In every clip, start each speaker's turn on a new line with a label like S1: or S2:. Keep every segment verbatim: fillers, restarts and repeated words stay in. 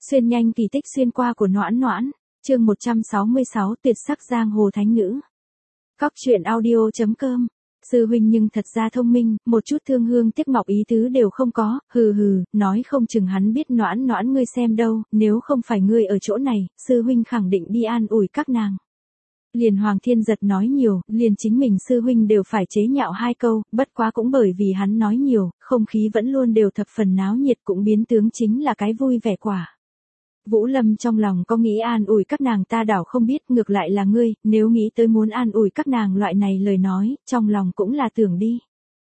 S1: Xuyên nhanh kỳ tích xuyên qua của Noãn Noãn, chương một trăm sáu mươi sáu tuyệt sắc giang hồ thánh nữ. Cóc truyện audio chấm com. Sư huynh nhưng thật ra thông minh, một chút thương hương tiếc ngọc ý tứ đều không có, hừ hừ, nói không chừng hắn biết Noãn Noãn ngươi xem đâu, nếu không phải ngươi ở chỗ này, sư huynh khẳng định đi an ủi các nàng. Liền Hoàng Thiên Giật nói nhiều, liền chính mình sư huynh đều phải chế nhạo hai câu, bất quá cũng bởi vì hắn nói nhiều, không khí vẫn luôn đều thập phần náo nhiệt, cũng biến tướng chính là cái vui vẻ quả. Vũ Lâm trong lòng có nghĩ an ủi các nàng ta đảo không biết, ngược lại là ngươi, nếu nghĩ tới muốn an ủi các nàng loại này lời nói, trong lòng cũng là tưởng đi.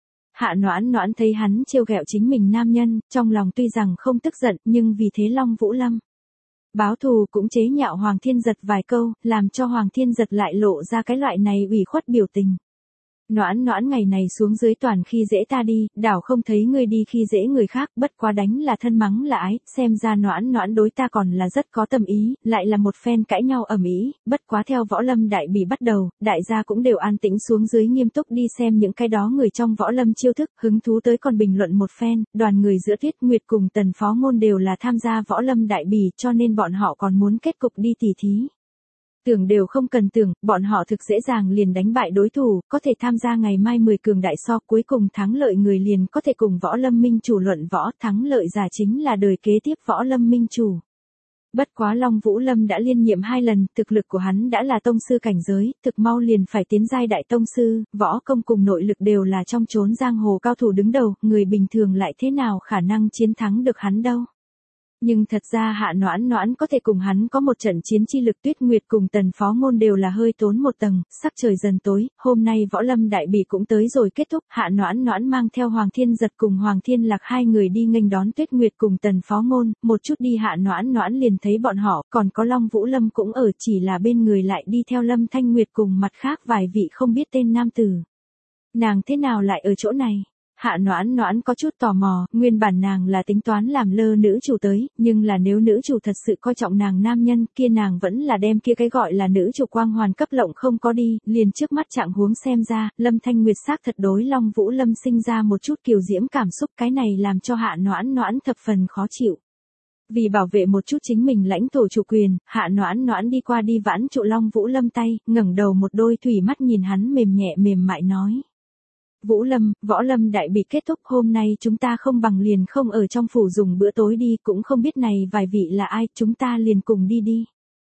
S1: Hạ Noãn Noãn thấy hắn trêu ghẹo chính mình nam nhân, trong lòng tuy rằng không tức giận, nhưng vì thế Long Vũ Lâm báo thù cũng chế nhạo Hoàng Thiên Giật vài câu, làm cho Hoàng Thiên Giật lại lộ ra cái loại này ủy khuất biểu tình. Noãn Noãn ngày này xuống dưới toàn khi dễ ta đi, đảo không thấy ngươi đi khi dễ người khác, bất quá đánh là thân mắng là ái, xem ra Noãn Noãn đối ta còn là rất có tâm ý, lại là một phen cãi nhau ầm ĩ, bất quá theo Võ Lâm đại bỉ bắt đầu, đại gia cũng đều an tĩnh xuống dưới nghiêm túc đi xem những cái đó người trong Võ Lâm chiêu thức, hứng thú tới còn bình luận một phen, đoàn người giữa Tuyết Nguyệt cùng Tần Phó Ngôn đều là tham gia Võ Lâm đại bỉ, cho nên bọn họ còn muốn kết cục đi tỉ thí. Tưởng đều không cần tưởng, bọn họ thực dễ dàng liền đánh bại đối thủ, có thể tham gia ngày mai mười cường đại so, cuối cùng thắng lợi người liền có thể cùng Võ Lâm minh chủ luận võ, thắng lợi giả chính là đời kế tiếp Võ Lâm minh chủ. Bất quá Long Vũ Lâm đã liên nhiệm hai lần, thực lực của hắn đã là tông sư cảnh giới, thực mau liền phải tiến giai đại tông sư, võ công cùng nội lực đều là trong chốn giang hồ cao thủ đứng đầu, người bình thường lại thế nào khả năng chiến thắng được hắn đâu. Nhưng thật ra Hạ Noãn Noãn có thể cùng hắn có một trận chiến chi lực. Tuyết Nguyệt cùng Tần Phó Ngôn đều là hơi tốn một tầng, sắc trời dần tối, hôm nay Võ Lâm đại bỉ cũng tới rồi kết thúc, Hạ Noãn Noãn mang theo Hoàng Thiên Giật cùng Hoàng Thiên Lạc hai người đi nghênh đón Tuyết Nguyệt cùng Tần Phó Ngôn, một chút đi Hạ Noãn Noãn liền thấy bọn họ, còn có Long Vũ Lâm cũng ở, chỉ là bên người lại đi theo Lâm Thanh Nguyệt cùng mặt khác vài vị không biết tên nam tử. Nàng thế nào lại ở chỗ này? Hạ Noãn Noãn có chút tò mò, nguyên bản nàng là tính toán làm lơ nữ chủ tới, nhưng là nếu nữ chủ thật sự coi trọng nàng nam nhân, kia nàng vẫn là đem kia cái gọi là nữ chủ quang hoàn cấp lộng không có đi, liền trước mắt trạng huống xem ra, Lâm Thanh Nguyệt xác thật đối Long Vũ Lâm sinh ra một chút kiều diễm cảm xúc, cái này làm cho Hạ Noãn Noãn thập phần khó chịu. Vì bảo vệ một chút chính mình lãnh thổ chủ quyền, Hạ Noãn Noãn đi qua đi vãn trụ Long Vũ Lâm tay, ngẩng đầu một đôi thủy mắt nhìn hắn mềm nhẹ mềm mại nói. Vũ Lâm, Võ Lâm đại bỉ kết thúc, hôm nay chúng ta không bằng liền không ở trong phủ dùng bữa tối đi, cũng không biết này vài vị là ai, chúng ta liền cùng đi đi.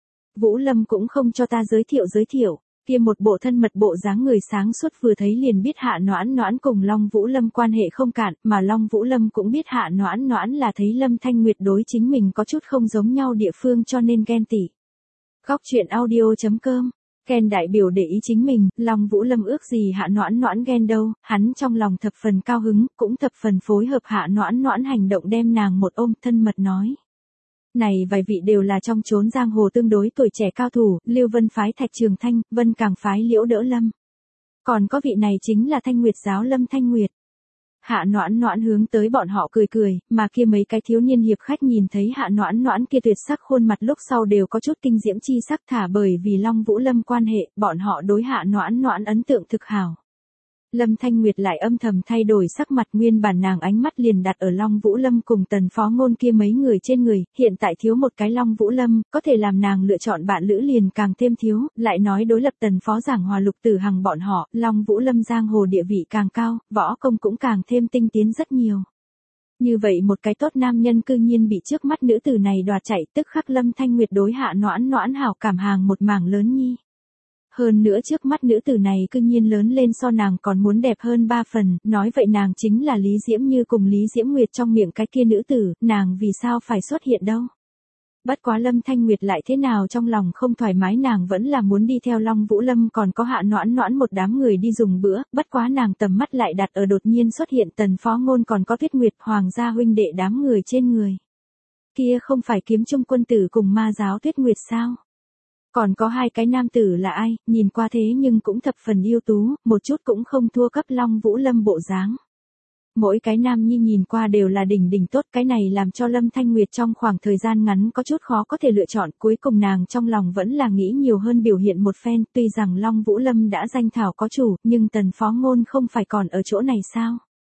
S1: Vũ Lâm cũng không cho ta giới thiệu giới thiệu, kia một bộ thân mật bộ dáng người sáng suốt vừa thấy liền biết Hạ Noãn Noãn cùng Long Vũ Lâm quan hệ không cạn, mà Long Vũ Lâm cũng biết Hạ Noãn Noãn là thấy Lâm Thanh Nguyệt đối chính mình có chút không giống nhau địa phương cho nên ghen tị. Cóc truyện audio chấm com. Ken đại biểu để ý chính mình, Long Vũ Lâm ước gì Hạ Noãn Noãn ghen đâu, hắn trong lòng thập phần cao hứng, cũng thập phần phối hợp Hạ Noãn Noãn hành động đem nàng một ôm, thân mật nói. Này vài vị đều là trong chốn giang hồ tương đối tuổi trẻ cao thủ, Lưu Vân phái Thạch Trường Thanh, Vân Càng phái Liễu Đỡ Lâm. Còn có vị này chính là Thanh Nguyệt giáo Lâm Thanh Nguyệt. Hạ Noãn Noãn hướng tới bọn họ cười cười, mà kia mấy cái thiếu niên hiệp khách nhìn thấy Hạ Noãn Noãn kia tuyệt sắc khuôn mặt lúc sau đều có chút kinh diễm chi sắc, thả bởi vì Long Vũ Lâm quan hệ, bọn họ đối Hạ Noãn Noãn ấn tượng thực hảo. Lâm Thanh Nguyệt lại âm thầm thay đổi sắc mặt, nguyên bản nàng ánh mắt liền đặt ở Long Vũ Lâm cùng Tần Phó Ngôn kia mấy người trên người, hiện tại thiếu một cái Long Vũ Lâm, có thể làm nàng lựa chọn bạn lữ liền càng thêm thiếu, lại nói đối lập Tần Phó Giảng Hòa Lục Tử Hằng bọn họ, Long Vũ Lâm giang hồ địa vị càng cao, võ công cũng càng thêm tinh tiến rất nhiều. Như vậy một cái tốt nam nhân cư nhiên bị trước mắt nữ tử này đoạt chạy, tức khắc Lâm Thanh Nguyệt đối Hạ Noãn Noãn hảo cảm hàng một mảng lớn nhi. Hơn nữa trước mắt nữ tử này cư nhiên lớn lên so nàng còn muốn đẹp hơn ba phần, nói vậy nàng chính là Lý Diễm Như cùng Lý Diễm Nguyệt trong miệng cái kia nữ tử, nàng vì sao phải xuất hiện đâu. Bất quá Lâm Thanh Nguyệt lại thế nào trong lòng không thoải mái, nàng vẫn là muốn đi theo Long Vũ Lâm còn có Hạ Noãn Noãn một đám người đi dùng bữa, bất quá nàng tầm mắt lại đặt ở đột nhiên xuất hiện Tần Phó Ngôn còn có Tuyết Nguyệt Hoàng gia huynh đệ đám người trên người. Kia không phải Kiếm Trung quân tử cùng ma giáo Tuyết Nguyệt sao? Còn có hai cái nam tử là ai, nhìn qua thế nhưng cũng thập phần yêu tú, một chút cũng không thua cấp Long Vũ Lâm bộ dáng. Mỗi cái nam nhi nhìn qua đều là đỉnh đỉnh tốt, cái này làm cho Lâm Thanh Nguyệt trong khoảng thời gian ngắn có chút khó có thể lựa chọn, cuối cùng nàng trong lòng vẫn là nghĩ nhiều hơn biểu hiện một phen, tuy rằng Long Vũ Lâm đã danh thảo có chủ, nhưng Tần Phó Ngôn không phải còn ở chỗ này sao?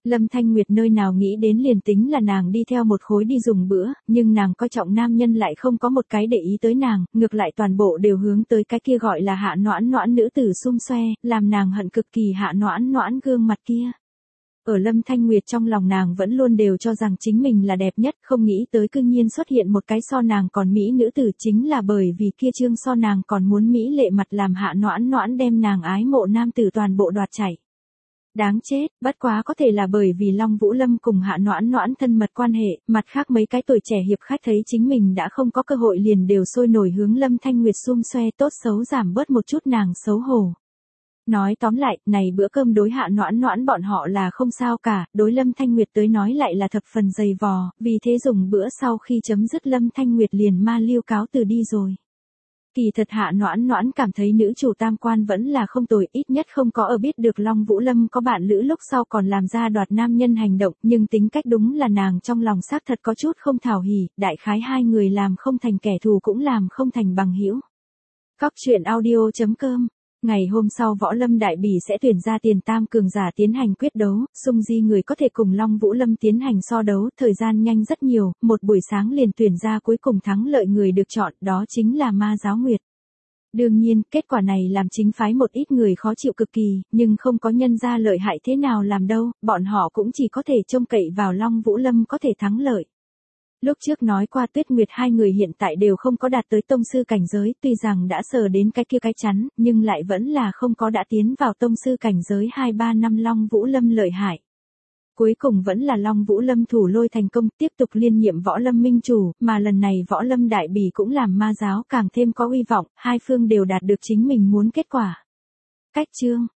S1: Lâm Thanh Nguyệt nơi nào nghĩ đến liền tính là nàng đi theo một khối đi dùng bữa, nhưng nàng coi trọng nam nhân lại không có một cái để ý tới nàng, ngược lại toàn bộ đều hướng tới cái kia gọi là Hạ Noãn Noãn nữ tử xum xoe, làm nàng hận cực kỳ Hạ Noãn Noãn gương mặt kia. Ở Lâm Thanh Nguyệt trong lòng nàng vẫn luôn đều cho rằng chính mình là đẹp nhất, không nghĩ tới cư nhiên xuất hiện một cái so nàng còn mỹ nữ tử, chính là bởi vì kia trương so nàng còn muốn mỹ lệ mặt làm Hạ Noãn Noãn đem nàng ái mộ nam tử toàn bộ đoạt chạy. Đáng chết, bất quá có thể là bởi vì Long Vũ Lâm cùng Hạ Noãn Noãn thân mật quan hệ, mặt khác mấy cái tuổi trẻ hiệp khách thấy chính mình đã không có cơ hội liền đều sôi nổi hướng Lâm Thanh Nguyệt xum xoe, tốt xấu giảm bớt một chút nàng xấu hổ. Nói tóm lại, này bữa cơm đối Hạ Noãn Noãn bọn họ là không sao cả, đối Lâm Thanh Nguyệt tới nói lại là thập phần dày vò, vì thế dùng bữa sau khi chấm dứt Lâm Thanh Nguyệt liền ma lưu cáo từ đi rồi. Kỳ thật Hạ Noãn Noãn cảm thấy nữ chủ tam quan vẫn là không tồi, ít nhất không có ở biết được Long Vũ Lâm có bạn lữ lúc sau còn làm ra đoạt nam nhân hành động, nhưng tính cách đúng là nàng trong lòng xác thật có chút không thảo hỉ, đại khái hai người làm không thành kẻ thù cũng làm không thành bằng hữu. Cóc truyện audio chấm com. Ngày hôm sau Võ Lâm Đại Bỉ sẽ tuyển ra tiền tam cường giả tiến hành quyết đấu, xung di người có thể cùng Long Vũ Lâm tiến hành so đấu, thời gian nhanh rất nhiều, một buổi sáng liền tuyển ra cuối cùng thắng lợi người được chọn, đó chính là Ma Giáo Nguyệt. Đương nhiên, kết quả này làm chính phái một ít người khó chịu cực kỳ, nhưng không có nhân ra lợi hại thế nào làm đâu, bọn họ cũng chỉ có thể trông cậy vào Long Vũ Lâm có thể thắng lợi. Lúc trước nói qua Tuyết Nguyệt hai người hiện tại đều không có đạt tới tông sư cảnh giới, tuy rằng đã sờ đến cái kia cái chắn, nhưng lại vẫn là không có đã tiến vào tông sư cảnh giới hai ba năm Long Vũ Lâm lợi hại. Cuối cùng vẫn là Long Vũ Lâm thủ lôi thành công, tiếp tục liên nhiệm Võ Lâm minh chủ, mà lần này Võ Lâm Đại Bỉ cũng làm Ma Giáo càng thêm có uy vọng, hai phương đều đạt được chính mình muốn kết quả. Cách chương